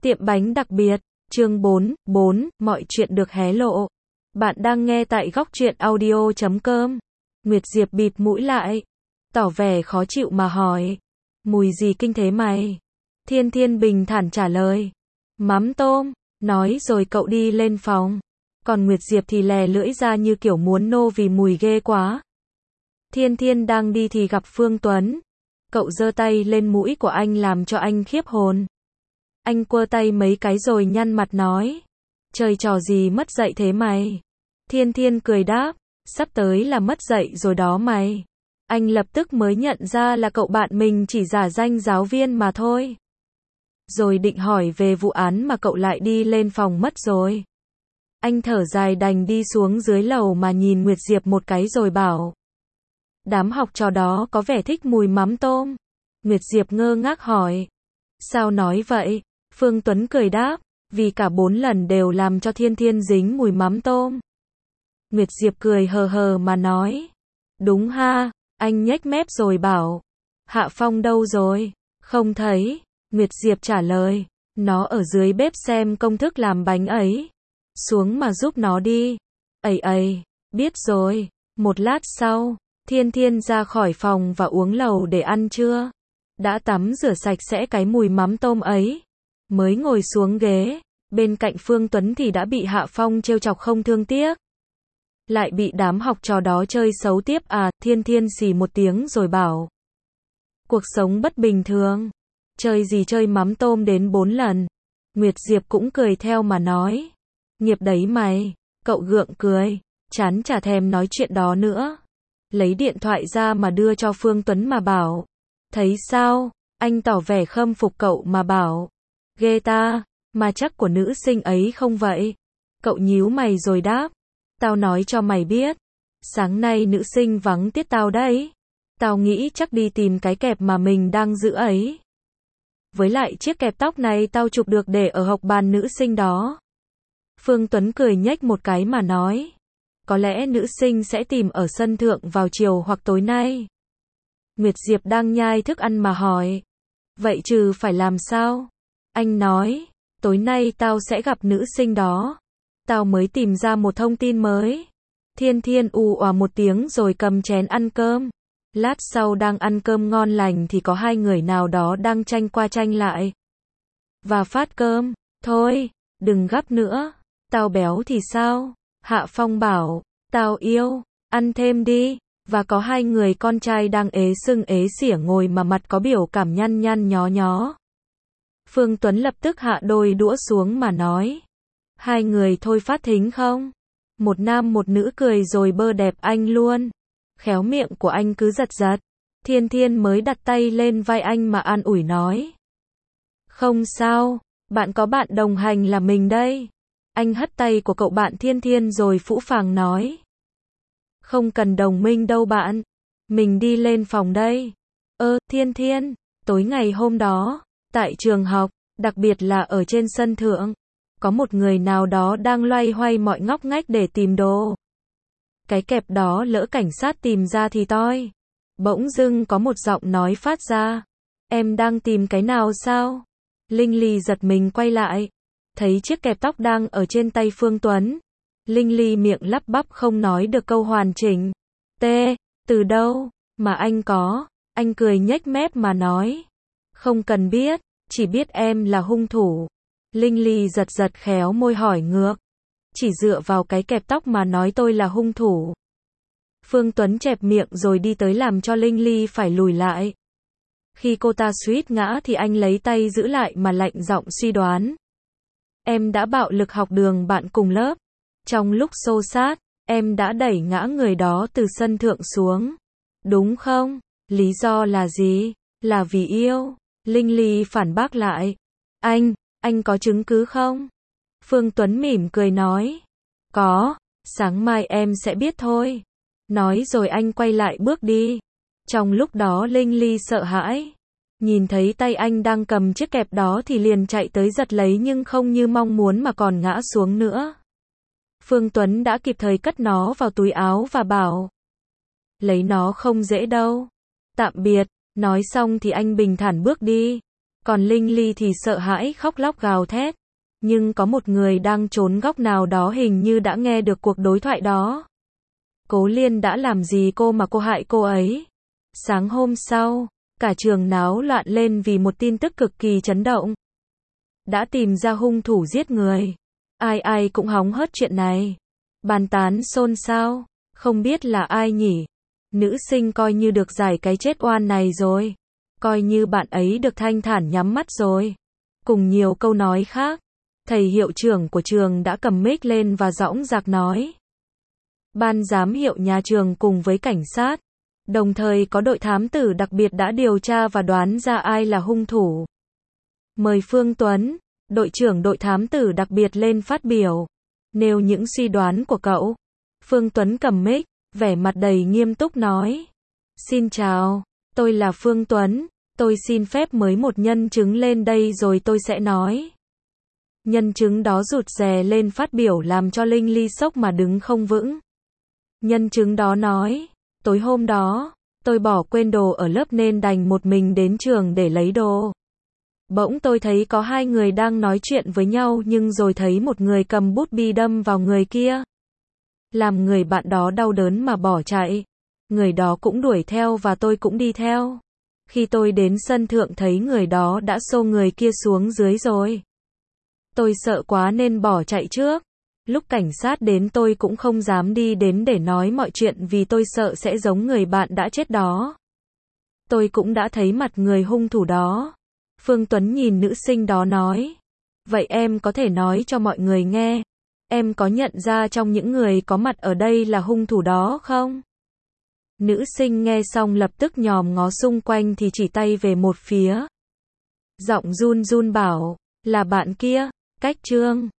Tiệm bánh đặc biệt, chương 4, mọi chuyện được hé lộ. Bạn đang nghe tại góc truyện audio.com. Nguyệt Diệp bịt mũi lại, tỏ vẻ khó chịu mà hỏi. Mùi gì kinh thế mày? Thiên Thiên bình thản trả lời. Mắm tôm, nói rồi cậu đi lên phòng. Còn Nguyệt Diệp thì lè lưỡi ra như kiểu muốn nô vì mùi ghê quá. Thiên Thiên đang đi thì gặp Phương Tuấn. Cậu giơ tay lên mũi của anh làm cho anh khiếp hồn. Anh quơ tay mấy cái rồi nhăn mặt nói. Chơi trò gì mất dạy thế mày? Thiên Thiên cười đáp. Sắp tới là mất dạy rồi đó mày. Anh lập tức mới nhận ra là cậu bạn mình chỉ giả danh giáo viên mà thôi. Rồi định hỏi về vụ án mà cậu lại đi lên phòng mất rồi. Anh thở dài đành đi xuống dưới lầu mà nhìn Nguyệt Diệp một cái rồi bảo. Đám học trò đó có vẻ thích mùi mắm tôm. Nguyệt Diệp ngơ ngác hỏi. Sao nói vậy? Phương Tuấn cười đáp. Vì cả 4 lần đều làm cho Thiên Thiên dính mùi mắm tôm. Nguyệt Diệp cười hờ hờ mà nói. Đúng ha, anh nhếch mép rồi bảo. Hạ Phong đâu rồi? Không thấy. Nguyệt Diệp trả lời. Nó ở dưới bếp xem công thức làm bánh ấy. Xuống mà giúp nó đi. Ây, biết rồi. Một lát sau, Thiên Thiên ra khỏi phòng và uống lầu để ăn trưa. Đã tắm rửa sạch sẽ cái mùi mắm tôm ấy. Mới ngồi xuống ghế, bên cạnh Phương Tuấn thì đã bị Hạ Phong trêu chọc không thương tiếc. Lại bị đám học trò đó chơi xấu tiếp à? Thiên Thiên xì một tiếng rồi bảo. Cuộc sống bất bình thường. Chơi gì chơi mắm tôm đến 4 lần. Nguyệt Diệp cũng cười theo mà nói. Nghiệp đấy mày. Cậu gượng cười. Chán chả thèm nói chuyện đó nữa. Lấy điện thoại ra mà đưa cho Phương Tuấn mà bảo. Thấy sao? Anh tỏ vẻ khâm phục cậu mà bảo. Ghê ta, mà chắc của nữ sinh ấy không vậy? Cậu nhíu mày rồi đáp. Tao nói cho mày biết. Sáng nay nữ sinh vắng tiết tao đấy. Tao nghĩ chắc đi tìm cái kẹp mà mình đang giữ ấy. Với lại chiếc kẹp tóc này tao chụp được để ở học bàn nữ sinh đó. Phương Tuấn cười nhếch một cái mà nói. Có lẽ nữ sinh sẽ tìm ở sân thượng vào chiều hoặc tối nay. Nguyệt Diệp đang nhai thức ăn mà hỏi. Vậy trừ phải làm sao? Anh nói, tối nay tao sẽ gặp nữ sinh đó. Tao mới tìm ra một thông tin mới. Thiên Thiên ù òa một tiếng rồi cầm chén ăn cơm. Lát sau đang ăn cơm ngon lành thì có 2 người nào đó đang tranh qua tranh lại. Và phát cơm. Thôi, đừng gắp nữa. Tao béo thì sao? Hạ Phong bảo, tao yêu, ăn thêm đi. Và có 2 người con trai đang ế sưng ế xỉa ngồi mà mặt có biểu cảm nhăn nhăn nhó nhó. Phương Tuấn lập tức hạ đôi đũa xuống mà nói. 2 người thôi phát thính không? Một nam một nữ cười rồi bơ đẹp anh luôn. Khéo miệng của anh cứ giật giật. Thiên Thiên mới đặt tay lên vai anh mà an ủi nói. Không sao, bạn có bạn đồng hành là mình đây. Anh hất tay của cậu bạn Thiên Thiên rồi phũ phàng nói. Không cần đồng minh đâu bạn. Mình đi lên phòng đây. Thiên Thiên, tối ngày hôm đó, tại trường học, đặc biệt là ở trên sân thượng, có một người nào đó đang loay hoay mọi ngóc ngách để tìm đồ. Cái kẹp đó lỡ cảnh sát tìm ra thì toi. Bỗng dưng có một giọng nói phát ra. Em đang tìm cái nào sao? Linh Ly giật mình quay lại. Thấy chiếc kẹp tóc đang ở trên tay Phương Tuấn. Linh Ly miệng lắp bắp không nói được câu hoàn chỉnh. Từ đâu mà anh có? Anh cười nhếch mép mà nói. Không cần biết, chỉ biết em là hung thủ. Linh Ly giật giật khéo môi hỏi ngược. Chỉ dựa vào cái kẹp tóc mà nói tôi là hung thủ. Phương Tuấn chẹp miệng rồi đi tới làm cho Linh Ly phải lùi lại. Khi cô ta suýt ngã thì anh lấy tay giữ lại mà lạnh giọng suy đoán. Em đã bạo lực học đường bạn cùng lớp. Trong lúc xô xát, em đã đẩy ngã người đó từ sân thượng xuống. Đúng không? Lý do là gì? Là vì yêu. Linh Ly phản bác lại. Anh có chứng cứ không? Phương Tuấn mỉm cười nói. Có, sáng mai em sẽ biết thôi. Nói rồi anh quay lại bước đi. Trong lúc đó Linh Ly sợ hãi. Nhìn thấy tay anh đang cầm chiếc kẹp đó thì liền chạy tới giật lấy nhưng không như mong muốn mà còn ngã xuống nữa. Phương Tuấn đã kịp thời cất nó vào túi áo và bảo. Lấy nó không dễ đâu. Tạm biệt. Nói xong thì anh bình thản bước đi. Còn Linh Ly thì sợ hãi khóc lóc gào thét. Nhưng có một người đang trốn góc nào đó hình như đã nghe được cuộc đối thoại đó. Cố Liên đã làm gì cô mà cô hại cô ấy? Sáng hôm sau, cả trường náo loạn lên vì một tin tức cực kỳ chấn động. Đã tìm ra hung thủ giết người. Ai ai cũng hóng hớt chuyện này. Bàn tán xôn xao. Không biết là ai nhỉ? Nữ sinh coi như được giải cái chết oan này rồi. Coi như bạn ấy được thanh thản nhắm mắt rồi. Cùng nhiều câu nói khác. Thầy hiệu trưởng của trường đã cầm mic lên và dõng dạc nói. Ban giám hiệu nhà trường cùng với cảnh sát, đồng thời có đội thám tử đặc biệt đã điều tra và đoán ra ai là hung thủ. Mời Phương Tuấn, đội trưởng đội thám tử đặc biệt lên phát biểu, nêu những suy đoán của cậu. Phương Tuấn cầm mic, vẻ mặt đầy nghiêm túc nói. Xin chào, tôi là Phương Tuấn, tôi xin phép mời một nhân chứng lên đây rồi tôi sẽ nói. Nhân chứng đó rụt rè lên phát biểu làm cho Linh Ly sốc mà đứng không vững. Nhân chứng đó nói, tối hôm đó, tôi bỏ quên đồ ở lớp nên đành một mình đến trường để lấy đồ. Bỗng tôi thấy có hai người đang nói chuyện với nhau nhưng rồi thấy một người cầm bút bi đâm vào người kia. Làm người bạn đó đau đớn mà bỏ chạy. Người đó cũng đuổi theo và tôi cũng đi theo. Khi tôi đến sân thượng thấy người đó đã xô người kia xuống dưới rồi. Tôi sợ quá nên bỏ chạy trước. Lúc cảnh sát đến tôi cũng không dám đi đến để nói mọi chuyện vì tôi sợ sẽ giống người bạn đã chết đó. Tôi cũng đã thấy mặt người hung thủ đó. Phương Tuấn nhìn nữ sinh đó nói. Vậy em có thể nói cho mọi người nghe. Em có nhận ra trong những người có mặt ở đây là hung thủ đó không? Nữ sinh nghe xong lập tức nhòm ngó xung quanh thì chỉ tay về một phía. Giọng run run bảo, là bạn kia, cách Trương.